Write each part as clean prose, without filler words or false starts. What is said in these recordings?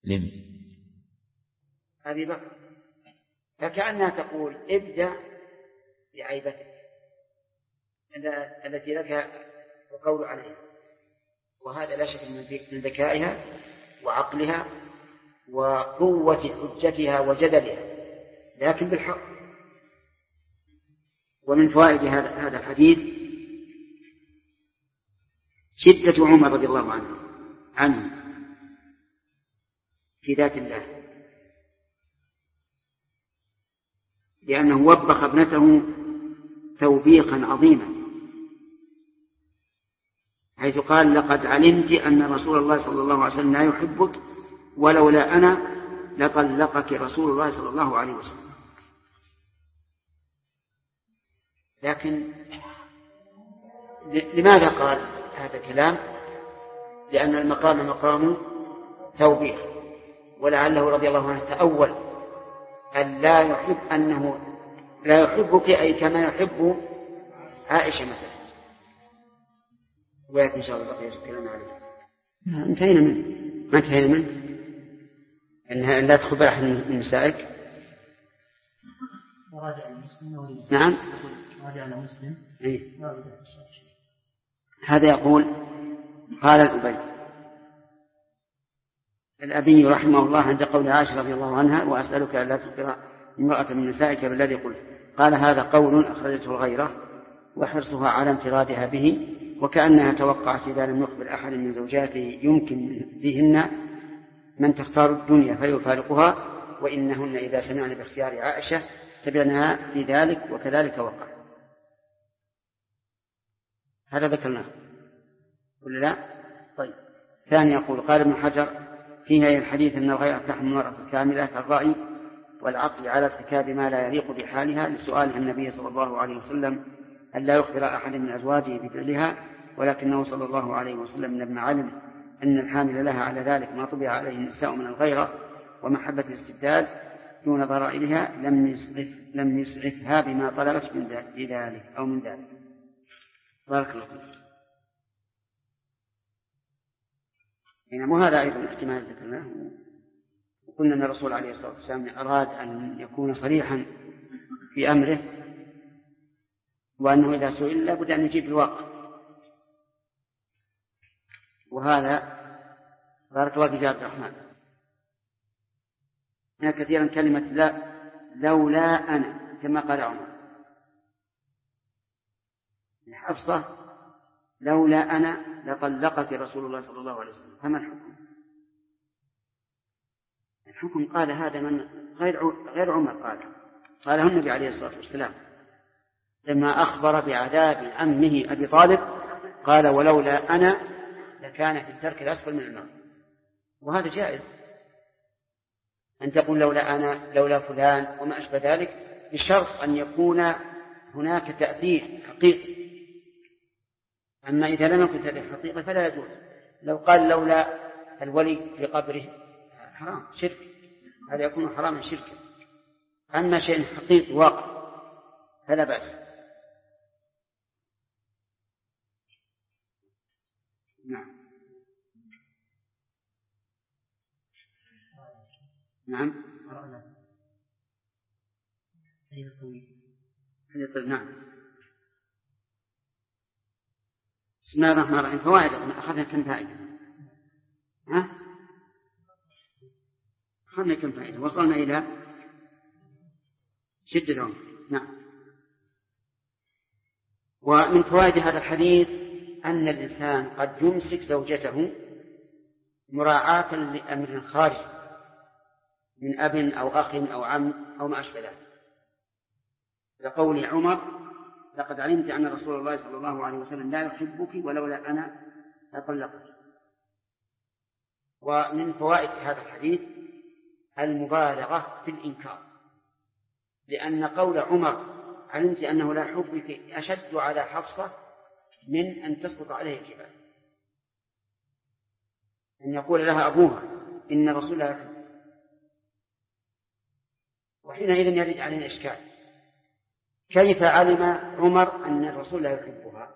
لم أبي بكر، فكأنها تقول ابدأ بعيبتك التي لك القول عليها، وهذا لا شك من ذكائها وعقلها وقوة حجتها وجدلها، لكن بالحق. ومن فوائد هذا الحديث شدة عمر رضي الله عنه في ذات الله، لأنه وبخ ابنته توبيخا عظيما، حيث قال لقد علمت أن رسول الله صلى الله عليه وسلم لا يحبك ولولا أنا لطلقك رسول الله صلى الله عليه وسلم. لكن لماذا قال هذا الكلام؟ لأن المقام مقام توبيخ، ولعله رضي الله عنه تأول أن لا يحب أنه لا يحبك أي كما يحب عائشة مثلا. ويأتي إن شاء الله بقية الكلام عليه. انتهينا منه، ما انتهينا منه أنها لا تخبر أحد من نسائك. وراجع المسلم نعم راجع المسلم هذا يقول قال الأبي رحمه الله عند قول عائشة رضي الله عنها وأسألك ألا تخبر امرأة من نسائك بالذي قلت، قال هذا قول أخرجته الغيرة وحرصها على انفرادها به، وكأنها توقعت إذا لم يخبر أحد من زوجاته يمكن بهن من تختار الدنيا فيفارقها، وإنهن إذا سمعن باختيار عائشة تبعنها في ذلك وكذلك وقع. هذا ذكرناه ولا لا؟ طيب. ثاني يقول قال ابن حجر فيها الحديث أن الغيرة تحمل المرأة الكاملة كالرأي والعقل على ارتكاب ما لا يليق بحالها، لسؤالها النبي صلى الله عليه وسلم أن لا يخبر أحد من أزواجه بفعلها، ولكنه صلى الله عليه وسلم لما علم أن الحامل لها على ذلك ما طبع عليه النساء من الغيرة ومحبة الاستبداد دون ضرائرها لم يسعفها بما طلبت من ذلك أو من ذلك. بارك الله فيك. وهذا أيضا احتمال ذكرناه، وقلنا أن الرسول عليه الصلاة والسلام أراد أن يكون صريحا في أمره، وأنه إذا سئل لابد أن يجيب الواقع. وهذا بارك الله فيك يا عبد الرحمن. هنا كثيرا كلمة لا لولا أنا كما قال عمر حفصة لولا أنا لطلقك رسول الله صلى الله عليه وسلم، فما الحكم؟ الحكم قال هذا من غير عمر قاله النبي عليه الصلاة والسلام لما أخبر بعذاب عمه أبي طالب، قال ولولا أنا لكان في الدرك الأسفل من النار. وهذا جائز أن تقول لولا أنا لولا فلان وما أشبه ذلك، بشرط أن يكون هناك تأثير حقيقي. أما إذا لم يكن تأثير حقيقي فلا يجوز. لو قال لولا الولي في قبره حرام شرك، هذا يكون حراما شركا. أما شيء حقيقي واقع فلا بأس. نعم نعم. بسم الله الرحمن الرحيم. فوائد أخذنا كم فائدة؟ أخذنا كم فائدة؟ وصلنا إلى شدة العمر. نعم. ومن فوائد هذا الحديث أن الإنسان قد يمسك زوجته مراعاة لأمر خارج من أب أو أخ أو عم أو ما أشبه ذلك، لقول عمر لقد علمت أن رسول الله صلى الله عليه وسلم لا يحبك ولولا أنا لطلقك. ومن فوائد هذا الحديث المبالغة في الإنكار، لأن قول عمر علمت أنه لا يحبك أشد على حفصة من أن تسقط عليه الجبال، أن يقول لها أبوها إن الرسول لا يحبك، وحينئذ يرد علينا إشكال، كيف علم عمر أن الرسول لا يحبها؟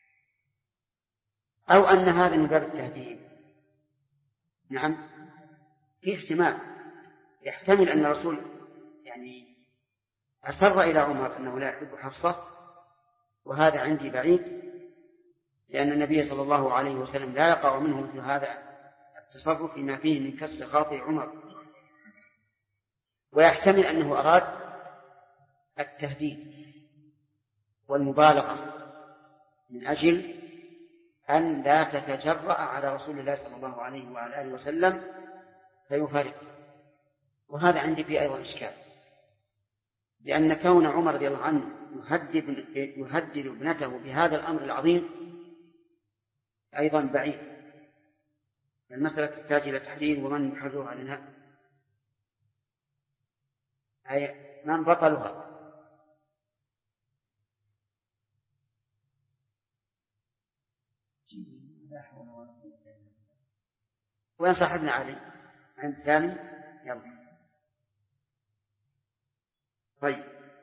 أو أن هذا من باب التهديد؟ نعم، في احتمال يحتمل أن الرسول يعني أسر إلى عمر أنه لا يحب حفصة، وهذا عندي بعيد، لأن النبي صلى الله عليه وسلم لا يقع منه مثل هذا التصرف فيما فيه من كسر خاطر عمر. ويحتمل أنه أراد التهديد والمبالغة من أجل أن لا تتجرأ على رسول الله صلى الله عليه وعلى آله وسلم فيفارق. وهذا عندي فيه أيضا إشكال، لأن كون عمر رضي الله عنه يهدد ابنته بهذا الأمر العظيم أيضا بعيد. المسألة تحتاج إلى تحليل، ومن يحرر عنها أي من بطلها. وين صاحبنا علي عند ثاني؟ يلا. طيب.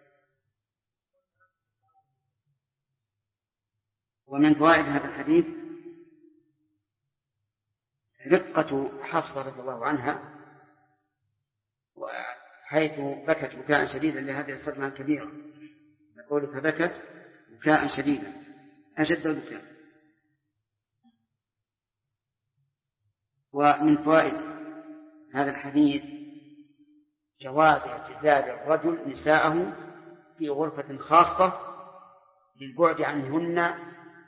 ومن فوائد هذا الحديث رقة حفصة رضي الله عنها، حيث بكت بكاء شديدا لهذه الصدمة الكبيرة، يقول فبكت بكاء شديدا أشد البكاء. ومن فوائد هذا الحديث جواز اعتزال الرجل نساءه في غرفة خاصة للبعد عنهن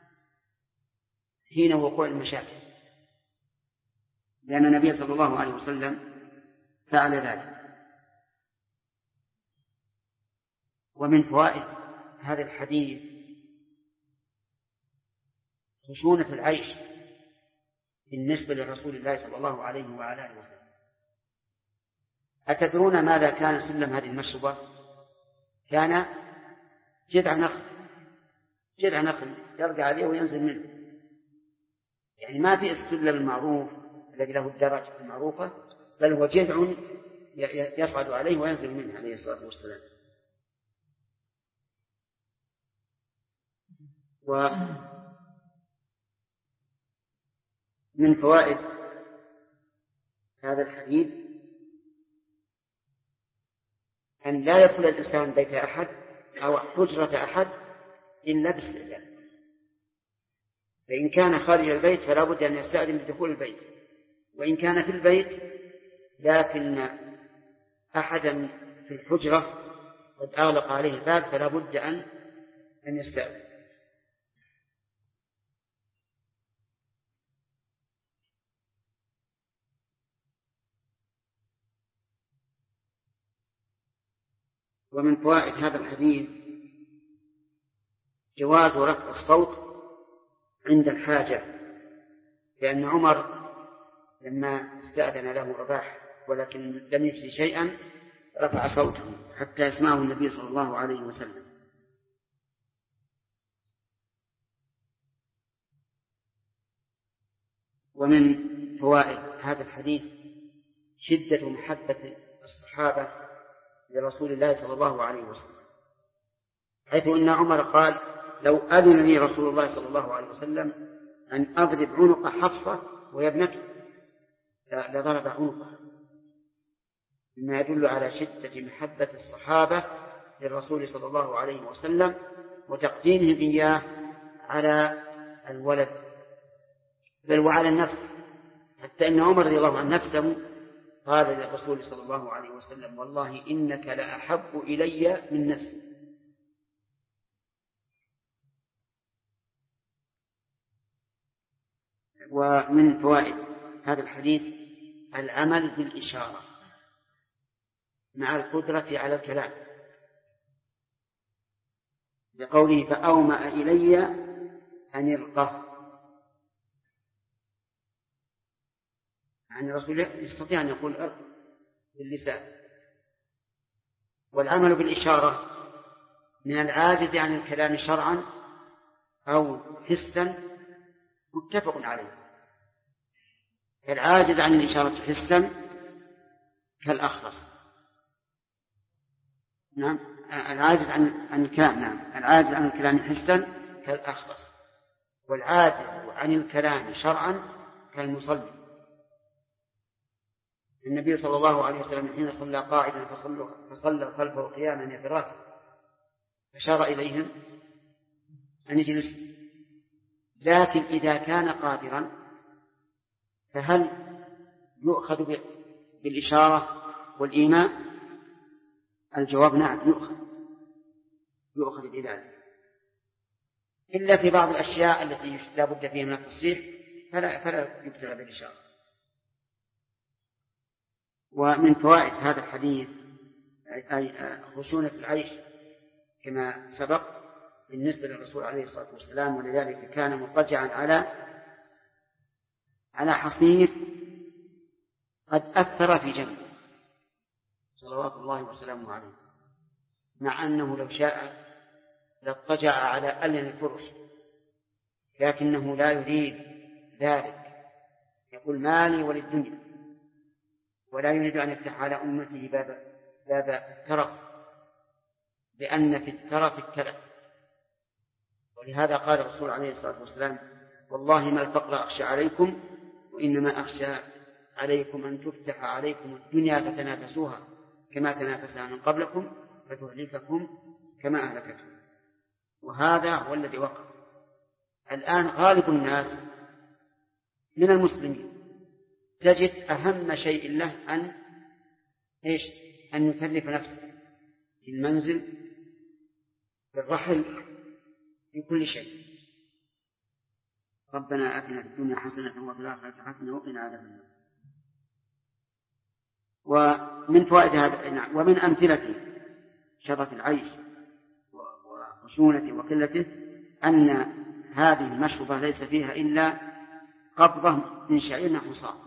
حين وقوع المشاكل، لأن النبي صلى الله عليه وسلم فعل ذلك. ومن فوائد هذا الحديث خشونة العيش بالنسبة لرسول الله صلى الله عليه وعلى آله وسلم. أتدرون ماذا كان سلم هذه المشربة؟ كان جذع نخل يرجع عليه وينزل منه، يعني ما في السلم المعروف الذي له الدرج المعروفة، بل هو جذع يصعد عليه وينزل منه عليه الصلاة والسلام. ومن فوائد هذا الحديث أن لا يدخل الإنسان بيت أحد أو حجرة أحد إلا باستئذان، فإن كان خارج البيت فلا بد أن يستأذن بدخول البيت، وإن كان في البيت لكن أحدا في الحجرة قد أغلق عليه الباب فلا بد أن يستأذن. ومن فوائد هذا الحديث جواز رفع الصوت عند الحاجة، لأن عمر لما استأذن له رباح ولكن لم يجد شيئا رفع صوته حتى يسمعه النبي صلى الله عليه وسلم. ومن فوائد هذا الحديث شدة محبة الصحابة لرسول الله صلى الله عليه وسلم، حيث أن عمر قال لو أذن لي رسول الله صلى الله عليه وسلم أن أضرب عنق حفصة وهي ابنته لضرب عنقه، مما يدل على شدة محبة الصحابة للرسول صلى الله عليه وسلم وتقديمهم إياه على الولد بل وعلى النفس، حتى أن عمر رضي الله عنه نفسه قال للرسول صلى الله عليه وسلم والله إنك لأحب إلي من نفسي. ومن فوائد هذا الحديث العمل بالإشارة مع القدرة على الكلام، لقوله فأومأ إلي أن ارقه، يعني الرسول يستطيع أن يقول ارق باللسان. والعمل بالإشارة من العاجز عن الكلام شرعا أو حسا متفق عليه. العاجز عن الإشارة حسا كالأخرس، نعم العاجز عن الكلام، نعم العاجز عن الكلام حسا كالأخرس، والعاجز عن الكلام شرعا كالمصلي. النبي صلى الله عليه وسلم حين صلى قاعدا فصلى خلفه قياما في الرأس فشار إليهم أن يجلسوا، لكن إذا كان قادرا فهل يؤخذ بالإشارة والإيماء؟ الجواب نعم، يؤخذ بذلك، إلا في بعض الأشياء التي لا بد فيها من التصريح فلا يبتغى بالإشارة. ومن فوائد هذا الحديث أي خشونة العيش كما سبق بالنسبة للرسول عليه الصلاة والسلام، ولذلك كان مضطجعا على حصير قد أثر في جنبه صلوات الله وسلامه عليه، مع أنه لو شاء لاضطجع على ألين الفرش، لكنه لا يريد ذلك، يقول مالي وللدنيا، ولا يريد أن يفتح على أمته باب الترف، لأن في الترف التلف. ولهذا قال الرسول عليه الصلاة والسلام والله ما الفقر أخشى عليكم وإنما أخشى عليكم أن تفتح عليكم الدنيا فتنافسوها كما تنافسها من قبلكم فتهلككم كما أهلكتهم. وهذا هو الذي وقع الآن. غالب الناس من المسلمين تجد أهم شيء له أن يكلف نفسه في المنزل، في الرحل، في كل شيء. ربنا آتنا في الدنيا حسنة وفي الآخرة حسنة وقنا عذاب النار. ومن فوائد هذا ومن أمثلة شرف العيش وخشونته وقلته أن هذه المشربة ليس فيها إلا قبضة من شعير نحو صاع،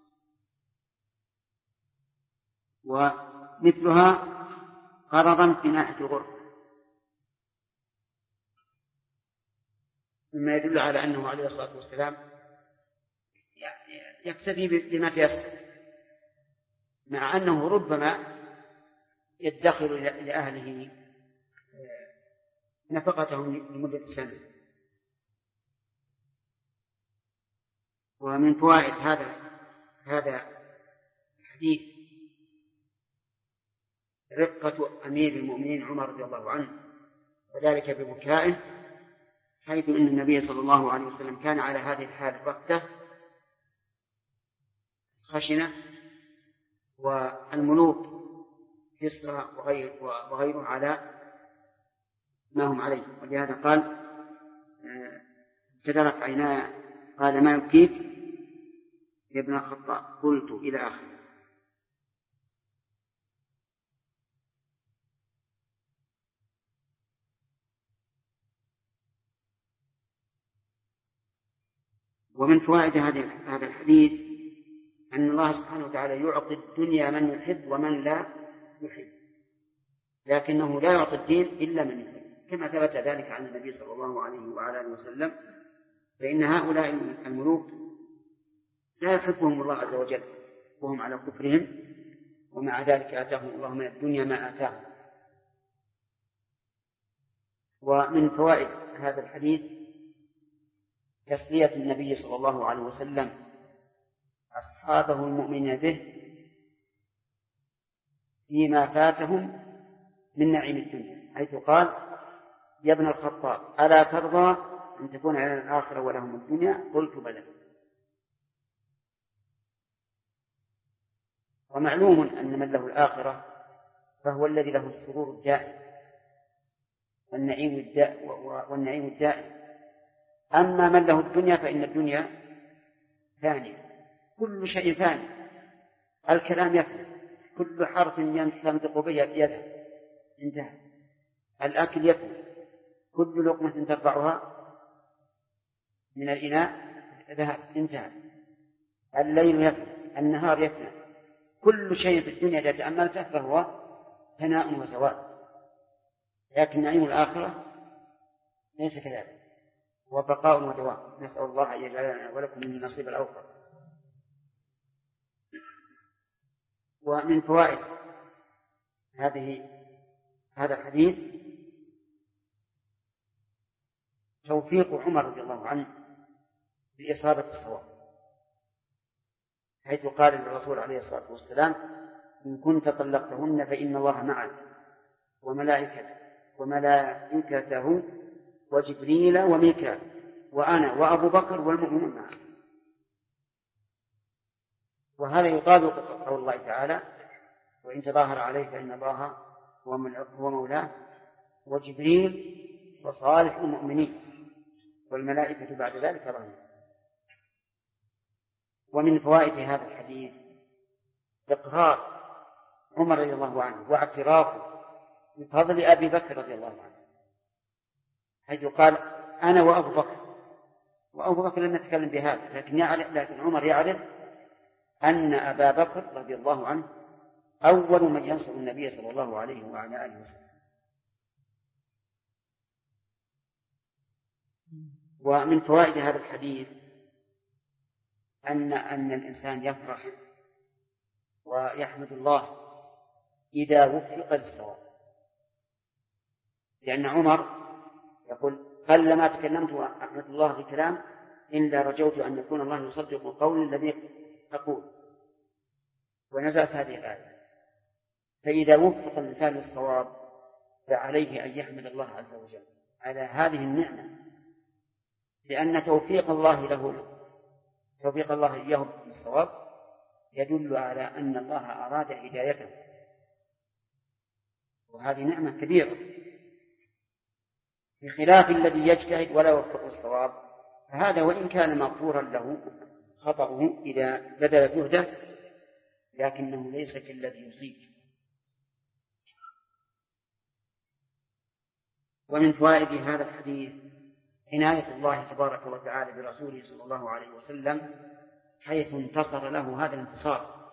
ومثلها قرضا في ناحية الغرفة، مما يدل على أنه عليه الصلاة والسلام يكتفي بما تيسر، مع أنه ربما يدخر لأهله نفقتهم لمدة سنة. ومن فوائد هذا الحديث رقة أمير المؤمنين عمر رضي الله عنه، وذلك ببكائه، حيث أن النبي صلى الله عليه وسلم كان على هذه الحال الرقة خشنة، والملوك كسرى وغيره على ما هم عليه، ولهذا قال جدرت عيناي، قال ما يبكيك يا ابن الخطاب؟ قلت إلى آخره. ومن فوائد هذا الحديث أن الله سبحانه وتعالى يعطي الدنيا من يحب ومن لا يحب، لكنه لا يعطي الدين إلا من يحب، كما ثبت ذلك عن النبي صلى الله عليه وعلى آله وسلم، فإن هؤلاء الملوك لا يحبهم الله عز وجل وهم على كفرهم، ومع ذلك آتاهم الله من الدنيا ما آتاهم. ومن فوائد هذا الحديث تسلية النبي صلى الله عليه وسلم أصحابه المؤمنين به فيما فاتهم من نعيم الدنيا، حيث قال يا ابن الخطاب ألا ترضى أن تكون على الآخرة ولهم الدنيا؟ قلت بلى. ومعلوم أن من له الآخرة فهو الذي له السرور الدائم والنعيم الدائم. أما من له الدنيا فإن الدنيا ثانية، كل شيء ثاني، الكلام يفنى، كل حرف ينطق به يذهب انتهى، الأكل يفنى، كل لقمة ترفعها من الإناء ذهب انتهى، الليل يفنى، النهار يفنى، كل شيء في الدنيا إذا تأملته فهو فناء وزوال. لكن نعيم الآخرة ليس كذلك، هو بقاء ودوام. نسأل الله أن يجعلنا ولكم من النصيب الأوفر. ومن فوائد هذا الحديث توفيق عمر رضي الله عنه لإصابة الصواب، حيث قال للرسول عليه الصلاة والسلام: إن كنت طلقتهن فإن الله معك وملائكته وجبريل وميكال وأنا وأبو بكر والمؤمنون معه. وهذا يطابق قول الله تعالى: وإن تظاهر عليه فإن الله هو مولاه وجبريل وصالح المؤمنين والملائكة بعد ذلك ظهير. ومن فوائد هذا الحديث إقرار عمر رضي الله عنه واعترافه بفضل أبي بكر رضي الله عنه، حيث قال: أنا وأبو بكر. وأبو بكر لم يتكلم بهذا، لكن عمر يعرف أن أبا بكر رضي الله عنه أول من ينصر النبي صلى الله عليه وعلى آله وسلم. ومن فوائد هذا الحديث أن الإنسان يفرح ويحمد الله إذا وفق للصواب، لأن عمر يقول: قلما تكلمت أحمد الله في كلام إلا رجوت أن يكون الله يصدق قولي الذي أقول. ونزلت هذه الآية. فإذا وفق الإنسان للصواب فعليه أن يحمد الله عز وجل على هذه النعمة، لأن توفيق الله إياه للصواب يدل على أن الله أراد هدايته، وهذه نعمة كبيرة، بخلاف الذي يجتهد ولا يوفق الصواب، فهذا وإن كان مغفورا له خطأه إذا بذل جهده، لكنه ليس كالذي يصيب. ومن فوائد هذا الحديث عناية الله تبارك وتعالى برسوله صلى الله عليه وسلم، حيث انتصر له هذا الانتصار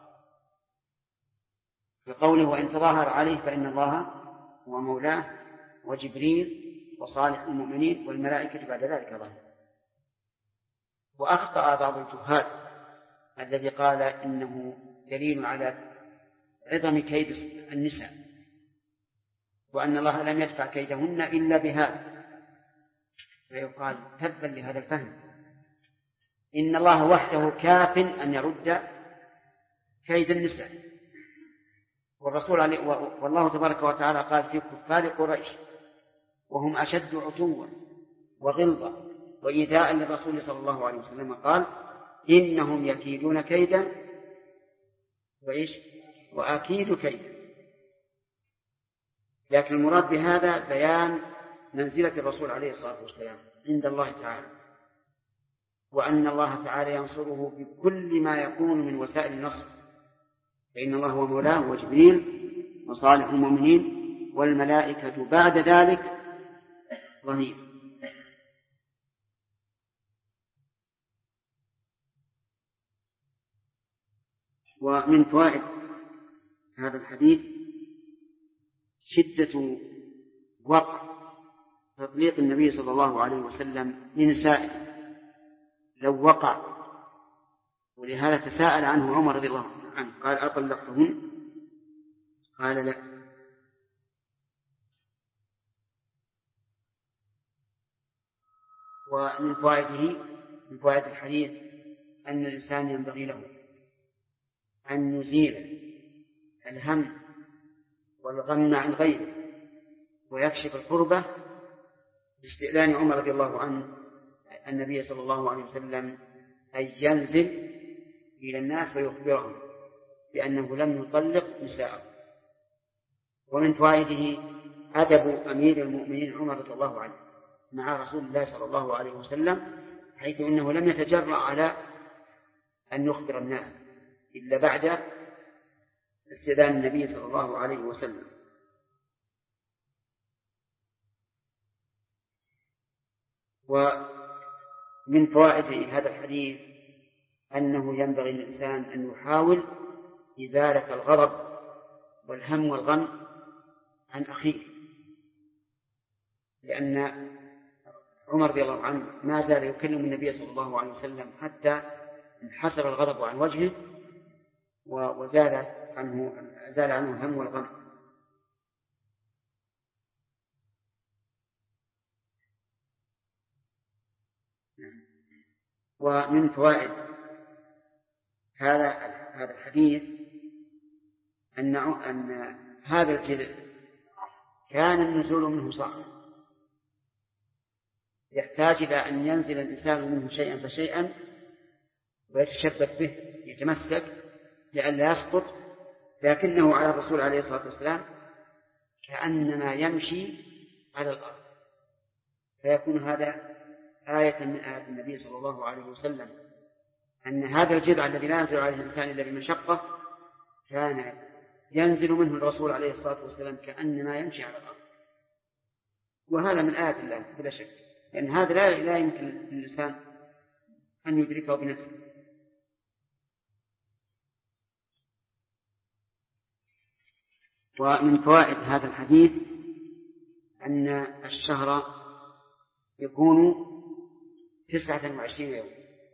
بقوله: وإن تظاهر عليه فإن الله هو مولاه وجبريل وصالح المؤمنين والملائكة بعد ذلك ظهير. وأخطأ بعض الجهال الذي قال إنه دليل على عظم كيد النساء، وأن الله لم يدفع كيدهن إلا بهذا، فيقال: تبا لهذا الفهم، إن الله وحده كاف أن يرد كيد النساء. والله تبارك وتعالى قال في كفار قريش: وهم أشد عتوا وغلظة وإيذاء للرسول صلى الله عليه وسلم، قال: إنهم يكيدون كيدا وأكيد كيدا. لكن المراد بهذا بيان منزلة الرسول عليه الصلاة والسلام عند الله تعالى، وأن الله تعالى ينصره بكل ما يكون من وسائل النصر، فإن الله هو مولاه وجبريل وصالح المؤمنين والملائكة بعد ذلك ظهير. ومن فوائد هذا الحديث شدة وقع تطليق النبي صلى الله عليه وسلم لنسائه لو وقع، ولهذا تساءل عنه عمر رضي الله عنه قال: أطلقتهن؟ قال: لا. ومن فوائد الحديث أن الإنسان ينبغي له أن يزيل الهم والغم عن غيره ويكشف الكربة باستئذان عمر رضي الله عنه النبي صلى الله عليه وسلم أن ينزل إلى الناس ويخبرهم بأنه لم يطلق نساءه. ومن فوائده أدب أمير المؤمنين عمر رضي الله عنه مع رسول الله صلى الله عليه وسلم، حيث إنه لم يتجرأ على أن يخبر الناس إلا بعد استئذان النبي صلى الله عليه وسلم. ومن فوائد هذا الحديث أنه ينبغي للإنسان أن يحاول إزالة الغضب والهم والغم عن أخيه، لأن عمر رضي الله عنه ما زال يكلم النبي صلى الله عليه وسلم حتى انحسر الغضب عن وجهه وزال عنه الهم والغم. ومن فوائد هذا الحديث أن هذا الجذع كان النزول منه صعب، يحتاج إلى أن ينزل الإنسان منه شيئا فشيئا ويتشبك به يتمسك لئلا يسقط، لكنه على الرسول عليه الصلاة والسلام كأنما يمشي على الأرض، فيكون هذا آية من آيات النبي صلى الله عليه وسلم أن هذا الجذع الذي لا ينزل عليه الإنسان إلا بمشقة كان ينزل منه الرسول عليه الصلاة والسلام كأنما يمشي على الأرض. وهذا من آيات الله بلا شك، لأن هذا لا يمكن للإنسان أن يدركه بنفسه. ومن فوائد هذا الحديث أن الشهر يكون 29 يوم،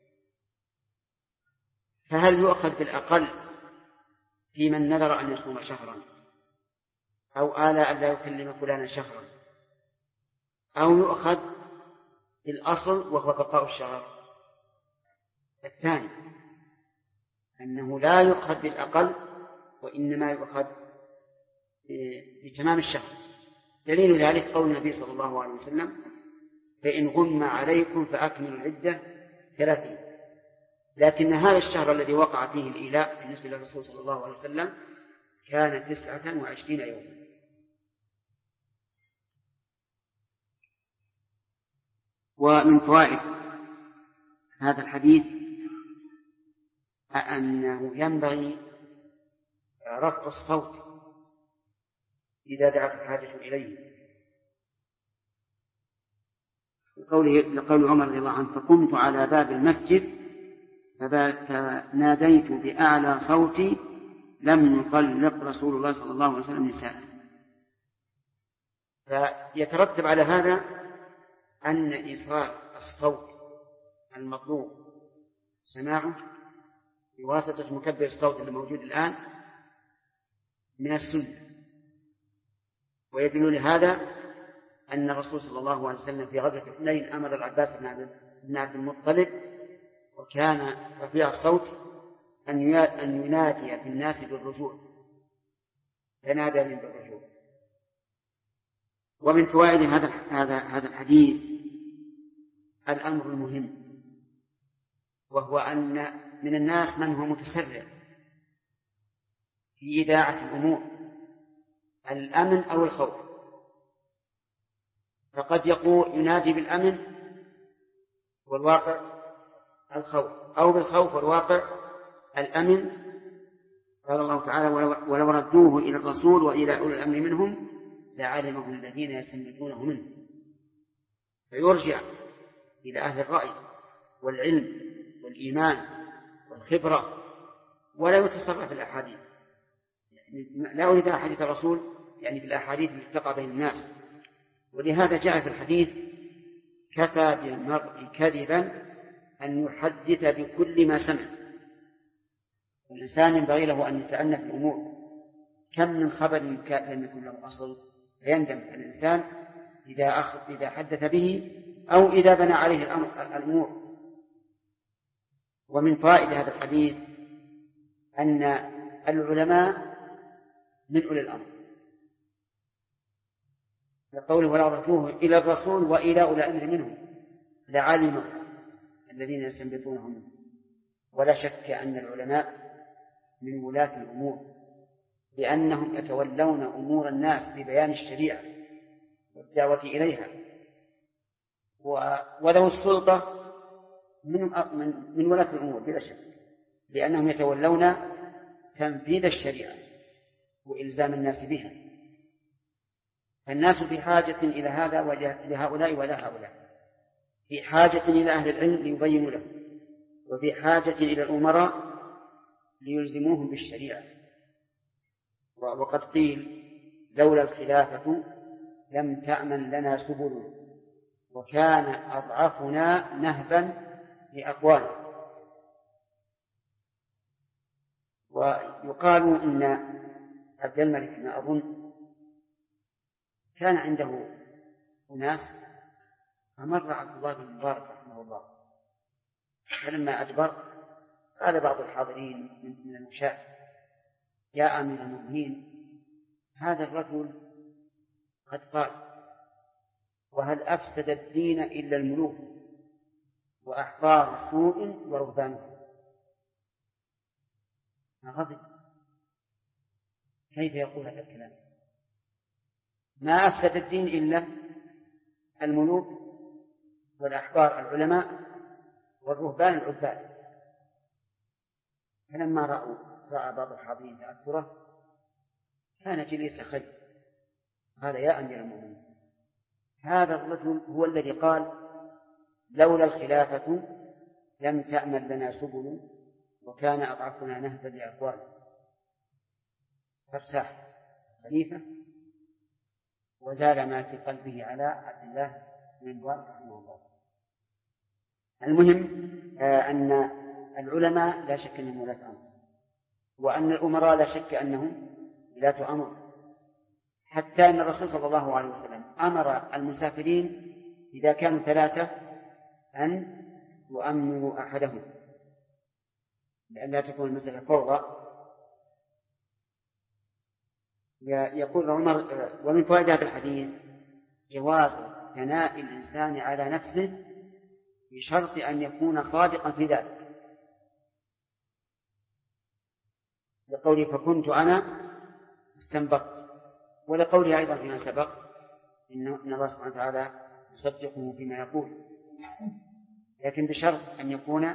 فهل يؤخذ بالأقل في من نذر أن يصوم شهرا، أو آلى أن لا يكلم فلانا شهرا، أو يؤخذ بالأصل وهو بقاء الشهر؟ الثاني أنه لا يؤخذ بالأقل وإنما يؤخذ بتمام الشهر. دليل ذلك قول النبي صلى الله عليه وسلم: فإن غم عليكم فأكملوا العدة 30. لكن هذا الشهر الذي وقع فيه الإيلاء بالنسبة للرسول صلى الله عليه وسلم كان 29 يوما. ومن فوائد هذا الحديث أنه ينبغي رفع الصوت إذا دعت الحاجة إليه، لقول عمر رضي الله عنه: فقمت على باب المسجد فناديت بأعلى صوتي لم يطلق رسول الله صلى الله عليه وسلم نساء. فيترتب على هذا أن إيصال الصوت المطلوب سماعه بواسطة مكبر الصوت الموجود الآن من السنة. ويدل لهذا أن الرسول صلى الله عليه وسلم في غزوة حنين أمر العباس بن عبد المطلب وكان رفيع الصوت أن ينادي في الناس بالرجوع، فنادى من بالرجوع. ومن فوائد هذا الحديث الأمر المهم، وهو أن من الناس من هو متسرع في إذاعة الأمور، الأمن أو الخوف، فقد يقول ينادي بالأمن والواقع الخوف، أو بالخوف والواقع الأمن. قال الله تعالى: ولو ردوه إلى الرسول وإلى أولي الأمر منهم لعلمه الذين يستنبطونه منه، فيرجع إلى أهل الرأي والعلم والإيمان والخبرة، ولا يتسرع في الأحاديث. لا أريد أحاديث الرسول يعني في الأحاديث التي تقع بين الناس. ولهذا جاء في الحديث: كفى بالمرء كذبا أن يحدث بكل ما سمع. الإنسان ينبغي له أن يتأنى في الأمور. كم من خبر لم يكن له أصل، فيندم الإنسان إذا حدث به أو إذا بنى عليه الأمور. ومن فائدة هذا الحديث أن العلماء من أولي الأمر، لقوله: ولا ردوه إلى الرسول وإلى أولي الأمر منهم لعلمه الذين يستنبطونه منه. ولا شك أن العلماء من ولاة الأمور، لأنهم يتولون أمور الناس ببيان الشريعة والدعوة إليها، وذو السلطة من ولاة الأمور بلا شك، لأنهم يتولون تنفيذ الشريعة وإلزام الناس بها. فالناس في حاجة إلى هذا ولهؤلاء ولا هؤلاء، في حاجة إلى أهل العلم ليبينوا له، وفي حاجة إلى الأمراء ليلزموهم بالشريعة. وقد قيل: لولا الخلافة لم تأمن لنا سبل وكان أضعفنا نهبا لأقوال. ويقال إن عبد الملك ما أظن كان عنده أناس، فمر عبد الله بن مبارك رحمه الله، فلما أدبر قال بعض الحاضرين من المشاة: يا أمير المؤمنين، هذا الرجل قد قال: وهل أفسد الدين إلا الملوك وأحبار سوء ورهبان. غضب، كيف يقول هذا الكلام؟ ما أفسد الدين إلا الملوك والأحبار العلماء والرهبان العباد. فلما رأى بعض الحاضرين تأثره كان جليس خير، قال: يا أمير المؤمنين، هذا الرجل هو الذي قال: لولا الخلافة لم تأمن لنا سبل وكان أضعفنا نهبا لأقوال. فارتاح خليفة وزال ما في قلبه على عبد الله بن مبارك رحمه الله. المهم أن العلماء لا شك أنهم ولاة أمر، وأن الأمراء لا شك أنهم ولاة أمر، حتى أن الرسول صلى الله عليه وسلم أمر المسافرين إذا كانوا 3 أن يؤمنوا أحدهم لأن لا تكون المسألة فوضى. يقول عمر: ومن فوائد هذا الحديث جواز ثناء الإنسان على نفسه بشرط أن يكون صادقا في ذلك، لقوله: فكنت أنا استنبطت، ولقوله أيضا فيما سبق: إن الله سبحانه وتعالى يصدقه فيما يقول، لكن بشرط أن يكون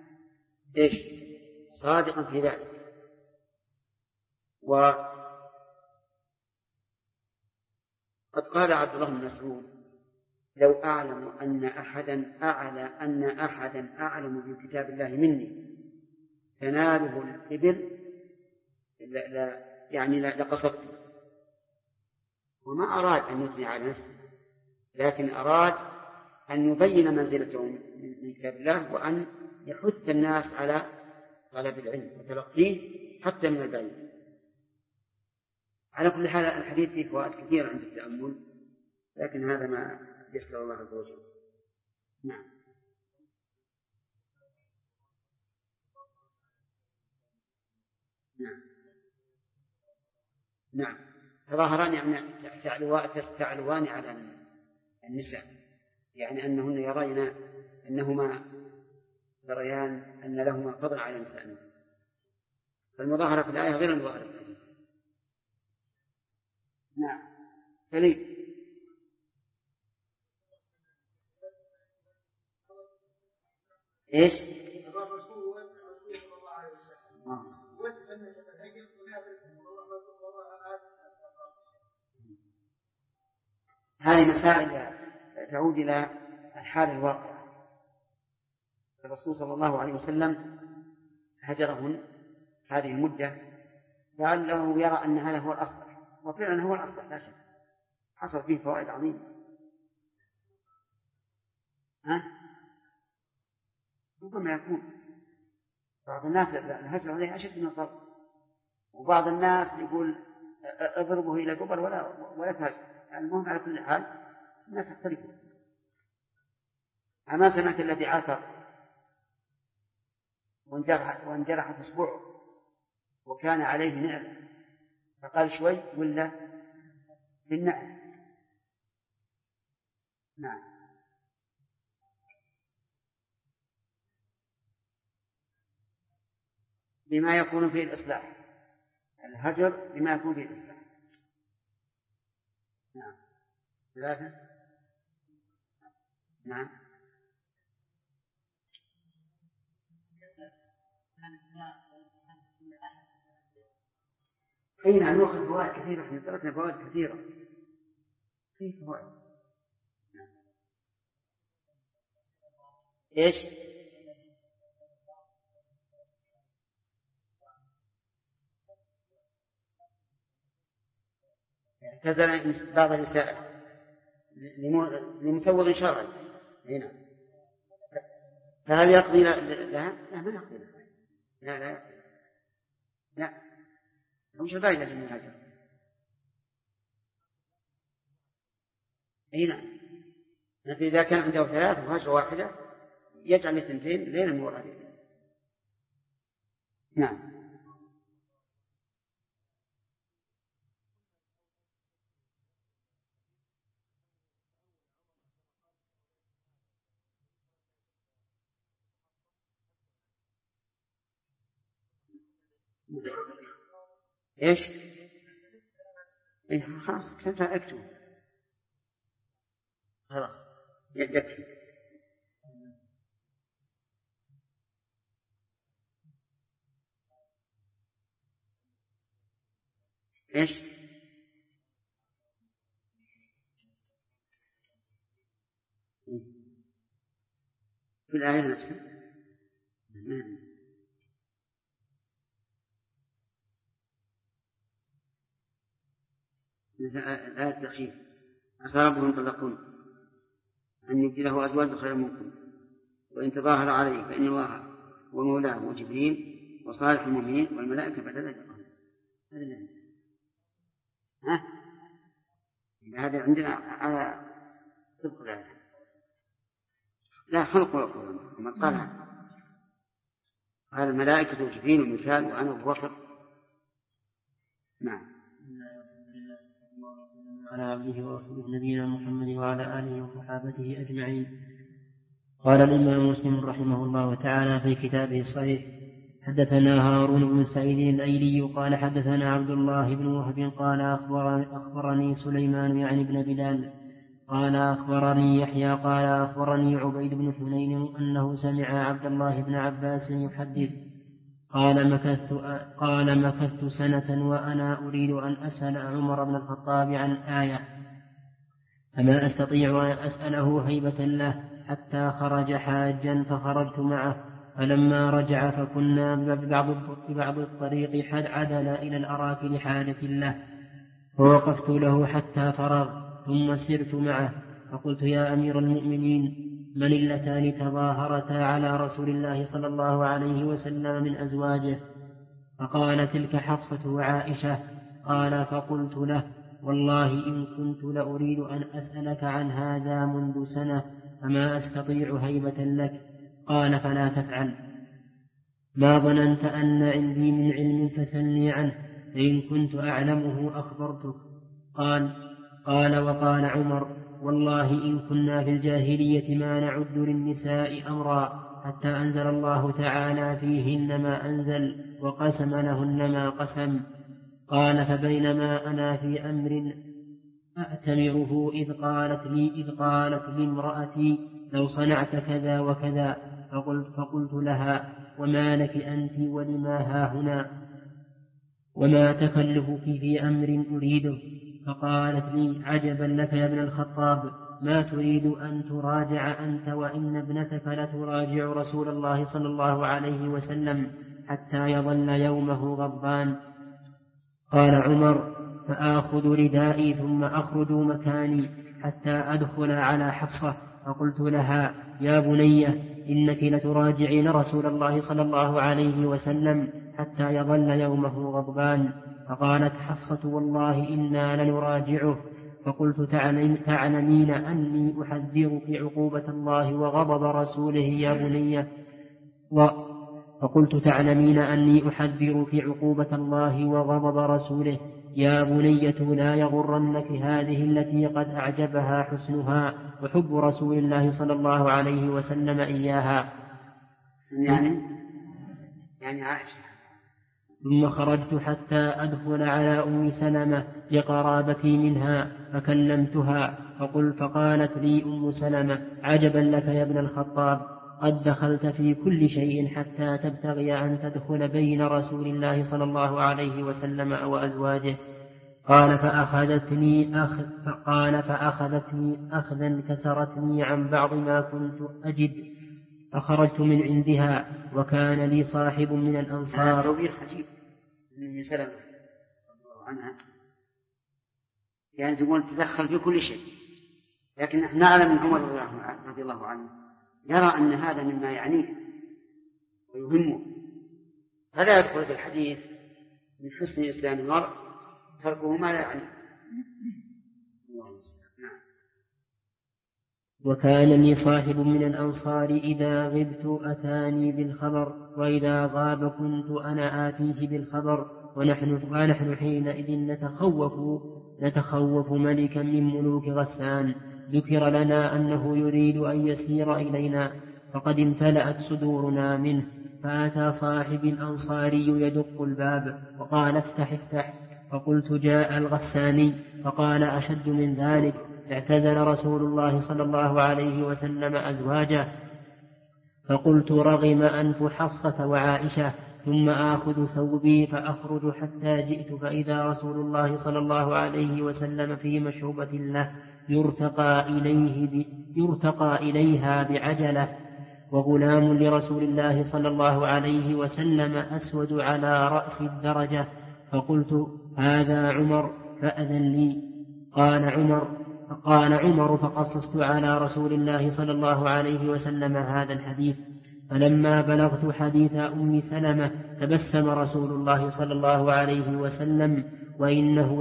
صادقا في ذلك. وقد قال عبد الله بن مسعود: لو أعلم أن أحدا أعلم بكتاب الله مني تناله الإبل لقصدته. وما أراد أن يثني على نفسه، لكن أراد أن يبين منزلته من كتاب الله، وأن يحث الناس على طلب العلم وتلقيه حتى من البعيد. على كل حال الحديث فيه فوائد كثيرة عند التأمل، لكن هذا ما يسر الله عز وجل. نعم. نعم. نعم. تظاهران يعني تستعلوان على النساء، يعني أنهن يريان أن لهما فضل على النساء. فالمظاهرة في الآية غير المظاهرة في الحديث. نعم. سليم. إيش؟ هذه مسائل تعود إلى الحال الواقع. الرسول صلى الله عليه وسلم هجرهن هذه المدة لعله يرى أن هذا هو الأصلح، وفعلا هو الأصلح لا شك، حصل فيه فوائد عظيمة. ربما يكون بعض الناس الهجر عليه أشد من الضرب، وبعض الناس يقول اضربه إلى قبر ولا تهجر. يعني المهم على كل حال الناس يختلفون. أما سمعت الذي عثر وانجرحت أسبوعه وكان عليه نعل فقال شوي ولا في النعل. نعم. بما يكون فيه الإصلاح، الهجر بما يكون فيه الإصلاح. نعم. 3. نعم. حين نأخذ فوائد كثيرة، احنا تركنا فوائد كثيرة في فوائد. ايش؟ اعتزل بعض النساء لمسوغ شرعي. هنا فهل يقضي لها؟ لا ما يقضي لها. لا مش فائدة من الهجر. هنا إذا كان عنده 3 وهجر واحدة يجعل 2 لين المراد. نعم. ايش؟ إيه خلاص اكتب خلاص يكفي. ايش؟ في الآية نفسها. الآية الأخيرة عسى ربهم طلقون أن يبدله أزواج خيرا منكم وإن تظاهر عليه فإن الله ومولاه وجبريل وصالح المؤمنين والملائكة بعد ذلك. هذا اللي عندنا. هذا عندنا على طبق الآية. لا خلق ولا قوة ما قالها. قال الملائكة وجبريل وميكال وأنا أبو بكر. نعم. على عبده ورسوله نبينا محمد وعلى آله وصحابته أجمعين. قال الإمام مسلم رحمه الله تعالى في كتابه الصحيح: حدثنا هارون بن سعيد الأيلي قال حدثنا عبد الله بن وهب قال أخبرني سليمان يعني بن بلال قال أخبرني يحيى قال أخبرني عبيد بن حنين أنه سمع عبد الله بن عباس يحدث قال مكثت سنة وأنا أريد أن أسأل عمر بن الخطاب عن آية فما أستطيع أن أسأله هيبة له حتى خرج حاجا فخرجت معه فلما رجع فكنا ببعض الطريق عدل إلى الأراك لحاجة له فوقفت له حتى فرغ ثم سرت معه فقلت: يا أمير المؤمنين، من اللتان تظاهرتا على رسول الله صلى الله عليه وسلم من أزواجه؟ فقال: تلك حفصة وعائشة. قال: فقلت له: والله إن كنت لأريد أن أسألك عن هذا منذ سنة فما أستطيع هيبة لك. قال: فلا تفعل. ما ظننت أن عندي من علم فسلني عنه فإن كنت أعلمه أخبرتك. قال وقال عمر: والله إن كنا في الجاهلية ما نعد للنساء أمرا حتى أنزل الله تعالى فيهن ما أنزل وقسم لهن ما قسم. قال: فبينما أنا في أمر أأتمره إذ قالت لي امرأتي: لو صنعت كذا وكذا. فقلت لها: وما لك أنت ولما هاهنا وما تكلفك في أمر أريده؟ فقالت لي: عجبا لك يا ابن الخطاب، ما تريد أن تراجع أنت وإن ابنتك لتراجع رسول الله صلى الله عليه وسلم حتى يظل يومه غضبان. قال عمر: فآخذ ردائي ثم أخرج مكاني حتى أدخل على حفصة. فقلت لها: يا بنية، إنك لتراجعين رسول الله صلى الله عليه وسلم حتى يظل يومه غضبان. فقالت حفصة: والله إنا لنراجعه. فقلت: تعلمين أني أحذرك عقوبة الله وغضب رسوله يا بنية. فقلت: تعلمين أني أحذرك عقوبة الله وغضب رسوله يا بنية، لا يغرنك هذه التي قد أعجبها حسنها وحب رسول الله صلى الله عليه وسلم إياها. يعني عائشة. ثم خرجت حتى أدخل على أم سلمة لقرابتي منها فكلمتها فقالت لي أم سلمة: عجبا لك يا ابن الخطاب، قد دخلت في كل شيء حتى تبتغي أن تدخل بين رسول الله صلى الله عليه وسلم وأزواجه. قال: فأخذتني أخذا كسرتني عن بعض ما كنت أجد فخرجت من عندها وكان لي صاحب من الأنصار. توبيخ عجيب من سلمة عنها، يعني تقول تدخل في كل شيء، لكن نحن نعلم من عمر رضي الله عنه يرى أن هذا مما يعنيه ويهمه، فلا يدخل في الحديث من حسن إسلام المرء تركه ما لا يعني. وكان لي صاحب من الأنصار إذا غبت أتاني بالخبر وإذا غاب كنت أنا آتيه بالخبر ونحن حينئذ نتخوف ملكا من ملوك غسان ذكر لنا أنه يريد أن يسير إلينا فقد امتلأت صدورنا منه فأتى صاحب الأنصاري يدق الباب وقال افتح فقلت جاء الغساني فقال أشد من ذلك اعتزل رسول الله صلى الله عليه وسلم أزواجه فقلت رغم أنف حفصة وعائشة ثم آخذ ثوبي فأخرج حتى جئت فإذا رسول الله صلى الله عليه وسلم في مشروبة له يرتقى إليها بعجلة وغلام لرسول الله صلى الله عليه وسلم أسود على رأس الدرجة فقلت هذا عمر فأذن لي قال عمر فقصصت على رسول الله صلى الله عليه وسلم هذا الحديث فلما بلغت حديث أم سلمة تبسم رسول الله صلى الله عليه وسلم وإنه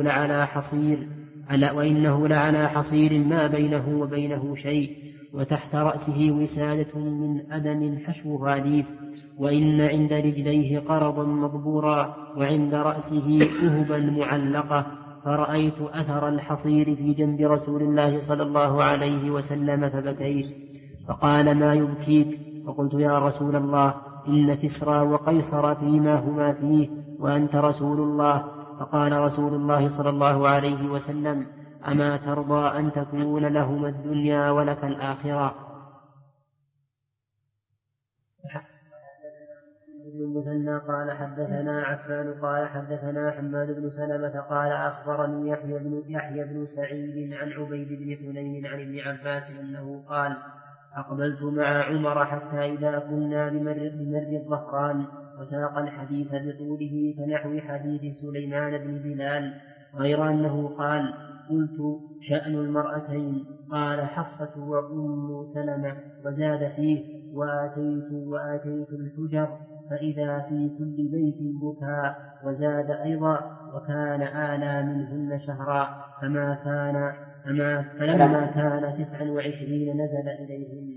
لعلى حصير ما بينه وبينه شيء وتحت رأسه وسادة من أدم حشوها ليف وإن عند رجليه قرضا مضبورا وعند رأسه أهبا معلقة فرأيت أثر الحصير في جنب رسول الله صلى الله عليه وسلم فبكيت فقال ما يبكيك فقلت يا رسول الله إن كسرى وقيصر فيما هما فيه وأنت رسول الله فقال رسول الله صلى الله عليه وسلم أما ترضى أن تكون لهما الدنيا ولك الآخرة. المثنى قال حدثنا عفان قال حدثنا حماد بن سلمة قال أخبرني يحيى بن سعيد عن عبيد بن حنين عن ابن عباس أنه قال أقبلت مع عمر حتى إذا كنا بمر الظهران وساق الحديث بطوله كنحو حديث سليمان بن بلال غير أنه قال قلت شأن المرأتين قال حفصة وأم سلمة وزاد فيه وآتيت الحجر فإذا في كل بيت بكاء وزاد أيضا وكان آلى منهن شهرا فلما كان 29 نزل إليهم.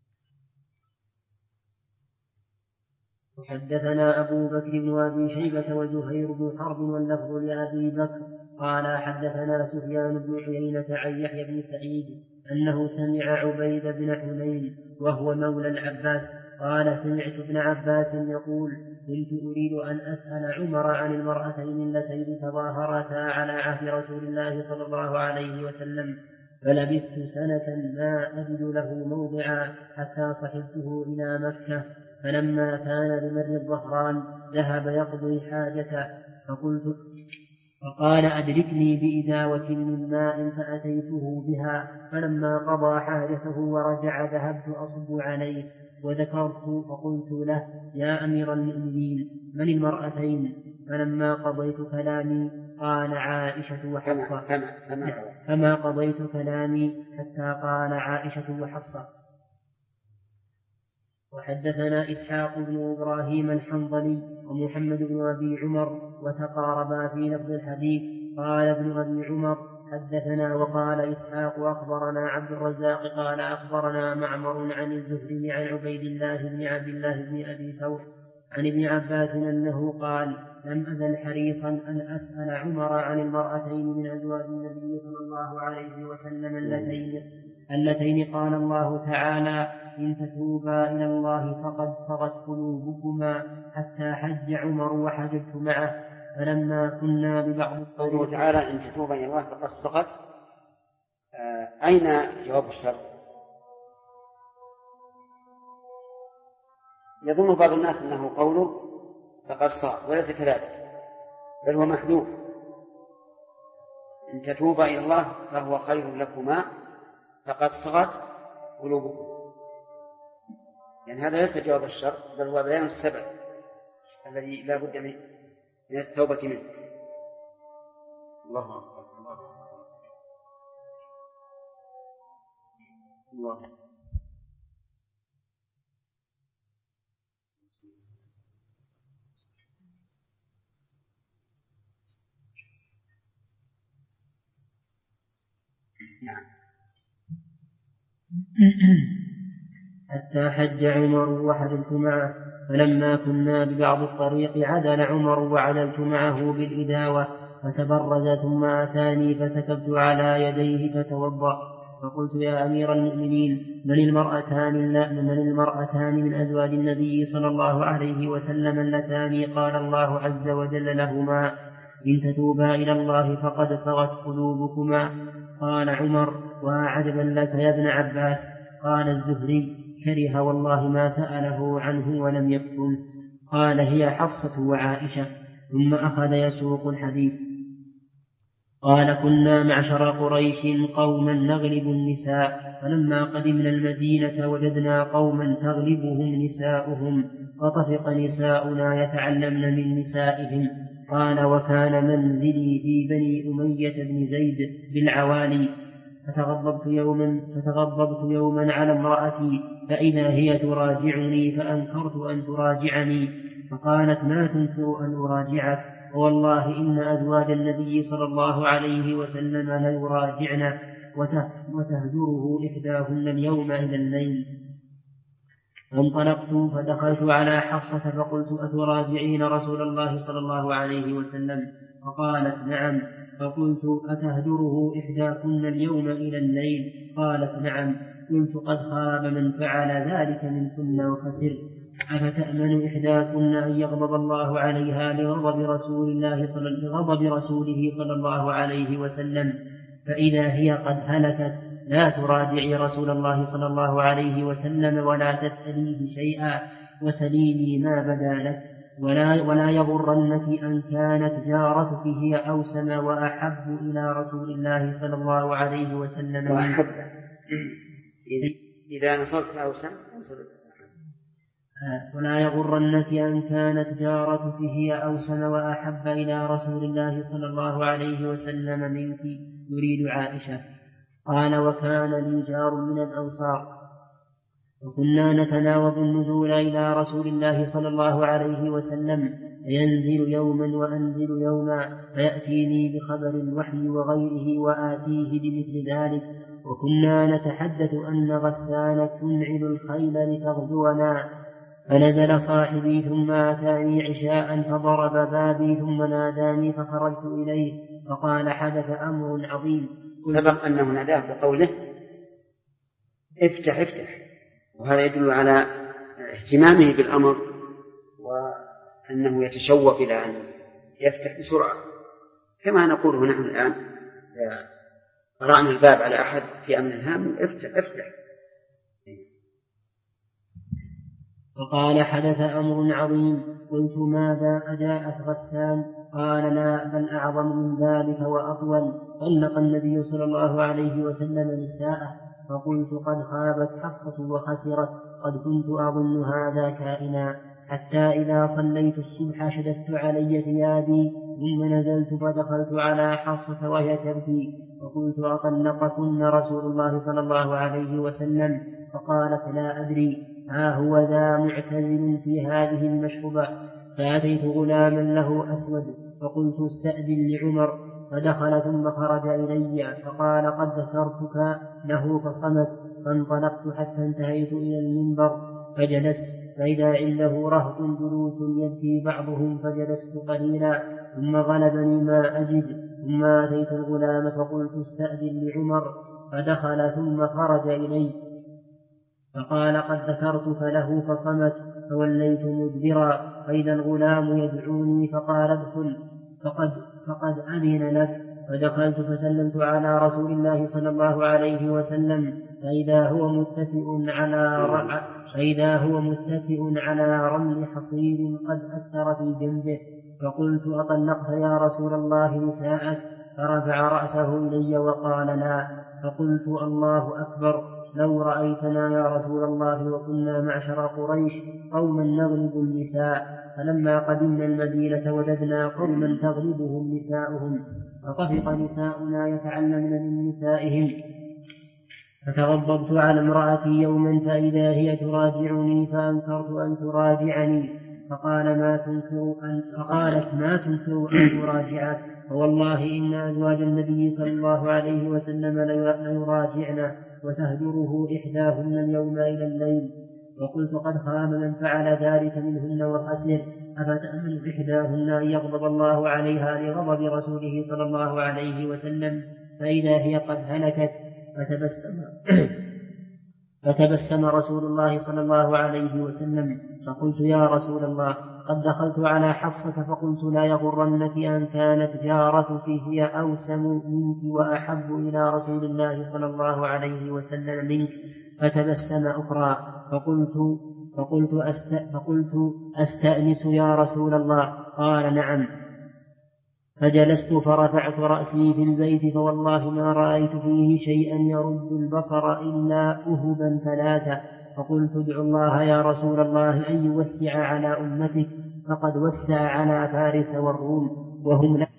وحدثنا أبو بكر بن أبي شيبة وزهير بن حرب واللفظ لأبي بكر قال حدثنا سفيان بن عيينة عن يحيى بن سعيد أنه سمع عبيد بن حنين وهو مولى العباس قال سمعت ابن عباس يقول كنت أريد أن أسأل عمر عن المرأتين اللتين تظاهرتا على عهد رسول الله صلى الله عليه وسلم فلبثت سنة ما أجد له موضعا حتى صحبته إلى مكة فلما كان بمر الظهران ذهب يقضي حاجته فقال أدركني بإداوة من ماء فأتيته بها فلما قضى حاجته ورجع ذهبت أصب عليه وذكرت فقلت له يا أمير المؤمنين من المرأتين فلما قضيت كلامي قال عائشة وحفصة فما قضيت كلامي حتى قال عائشة وحفصة. وحدثنا إسحاق بن إبراهيم الحنظلي ومحمد بن أبي عمر وتقاربا في لفظ الحديث قال ابن أبي عمر حدثنا وقال إسحاق أخبرنا عبد الرزاق قال أخبرنا معمر عن الزهري عن عبيد الله بن عبد الله بن أبي ثور عن ابن عباس أنه قال لم أزل حريصا أن أسأل عمر عن المرأتين من أزواج النبي صلى الله عليه وسلم اللتين قال الله تعالى إن تتوبا إلى الله فقد صغت قلوبكما حتى حج عمر وحجبت معه فلما كنا ببعض قوله تعالى إن تتوبا إلى الله فقد صغت أين جواب الشر؟ يظن بعض الناس أنه قوله فقد صغت وليس كذلك بل هو محذوف إن تتوبا إلى الله فهو خير لكما فقد صغت قلوبكم يعني هذا ليس جواب الشر بل هو بيان السبب الذي لا بد من التوبة منه. الله أكبر الله نعم حتى حج عمر وحدثت معه، فلما كنا ببعض الطريق عدل عمر وعدلت معه بالإداوة، فتبرز ثم أتاني فسكبت على يديه فتوضأ، فقلت يا أمير المؤمنين من المرأتان من أزواج النبي صلى الله عليه وسلم اللتان قال الله عز وجل لهما إن تتوبا إلى الله فقد صغت قلوبكما؟ قال عمر وعجبا لك يا ابن عباس. قال الزهري كره والله ما سأله عنه ولم يكتم. قال هي حفصة وعائشة. ثم أخذ يسوق الحديث. قال كنا معشر قريش قوما نغلب النساء، فلما قدمنا المدينة وجدنا قوما تغلبهم نساؤهم، فطفق نساؤنا يتعلمن من نسائهم. قال وكان منزلي في بني أمية بن زيد بالعوالي، فتغضبت يوما على امرأتي فإذا هي تراجعني فأنكرت أن تراجعني، فقالت ما تنكر أن أراجعك، والله إن أزواج النبي صلى الله عليه وسلم ليراجعن وتهجره إحداهن اليوم إلى الليل. فانطلقت فدخلت على حفصة فقلت أتراجعين رسول الله صلى الله عليه وسلم؟ فقالت نعم. فقلت أتهجره إحداكن اليوم إلى الليل؟ قالت نعم. قلت قد خاب من فعل ذلك منكن وخسر. أفتأمن إحداكن أن يغضب الله عليها لغضب رسوله صلى الله عليه وسلم، فإذا هي قد هلكت لا تراجعي رسول الله صلى الله عليه وسلم ولا تسأليه شيئا، وسليني ما بدا لك، ولا يغرنك أن كانت جارتك هي أوسم وأحب إلى رسول الله صلى الله عليه وسلم وأحب. إذا نصرت أوسم ولا يغرنك أن كانت جارتك هي أوسم وأحب إلى رسول الله صلى الله عليه وسلم منك، يريد عائشة. قال وكان لي جار من الأنصار، وكنا نتناوب النزول إلى رسول الله صلى الله عليه وسلم، فينزل يوما وأنزل يوما، فيأتيني بخبر الوحي وغيره وآتيه بمثل ذلك. وكنا نتحدث أن غسان تنعل الخيل لتغزونا، فنزل صاحبي ثم أتاني عشاء فضرب بابي ثم ناداني فخرجت إليه فقال حدث أمر عظيم. سبق أنه ناداه بقوله افتح افتح، وهذا يدل على اهتمامه بالأمر وأنه يتشوق إلى أن يفتح بسرعة، كما نقوله نحن الآن إذا قرأنا الباب على أحد في أمر هام افتح افتح. فقال حدث أمر عظيم. قلت ماذا أجاءت غسان؟ قال لا بل أعظم من ذلك وأطول. طلق النبي صلى الله عليه وسلم نساءه. فقلت قد خابت حفصة وخسرت، قد كنت أظن هذا كائنا، حتى إذا صليت الصبح شددت علي ثيابي ثم نزلت فدخلت على حفصة وهي تبكي، فقلت أطلقكن رسول الله صلى الله عليه وسلم؟ فقالت لا أدري، ها هو ذا معتزل في هذه المشربة. فأتيت غلاما له أسود فقلت استأذن لعمر، فدخل ثم خرج إلي فقال قد ذكرتك له فصمت. فانطلقت حتى انتهيت إلى المنبر فجلست، فإذا عنده رهط جلوس يبكي بعضهم، فجلست قليلا ثم غلبني ما أجد، ثم أتيت الغلام فقلت استأذن لعمر، فدخل ثم خرج إلي فقال قد ذكرتك له فصمت. فوليت مدبرا فإذا الغلام يدعوني فقال ادخل فقد أذن لك. فدخلت فسلمت على رسول الله صلى الله عليه وسلم فإذا هو متكئ على رمل حصير قد أثر في جنبه. فقلت أطلقت يا رسول الله نساءك؟ فرفع رأسه إلي وقال لا. فقلت الله أكبر، لو رأيتنا يا رسول الله وكنا معشر قريش قوما نغلب النساء، فلما قدمنا المدينة وجدنا قوما تغلبهم نساؤهم، فطفق نساؤنا يتعلمن من نسائهم. فتغضبت على امرأتي يوما فإذا هي تراجعني فأنكرت أن تراجعني، فقالت ما تنكر أن تراجعك، فوالله إن أزواج النبي صلى الله عليه وسلم ليراجعنا، وتهجره إحداهن اليوم إلى الليل. وقلت قد خاب من فعل ذلك منهن وخسر. أفتأمن إحداهن أن يغضب الله عليها لغضب رسوله صلى الله عليه وسلم فإذا هي قد هلكت. فتبسم رسول الله صلى الله عليه وسلم فقلت يا رسول الله قد دخلت على حفصة فقلت لا يغرنك أن كانت جارتك هي أوسم منك وأحب إلى رسول الله صلى الله عليه وسلم منك. فتبسم أخرى فقلت أستأنس يا رسول الله؟ قال نعم. فجلست فرفعت رأسي في البيت فوالله ما رأيت فيه شيئا يرد البصر إلا أهبا ثلاثة. فقلت ادع الله يا رسول الله أن يوسع على أمتك فقد وسع على فارس والروم وهم لا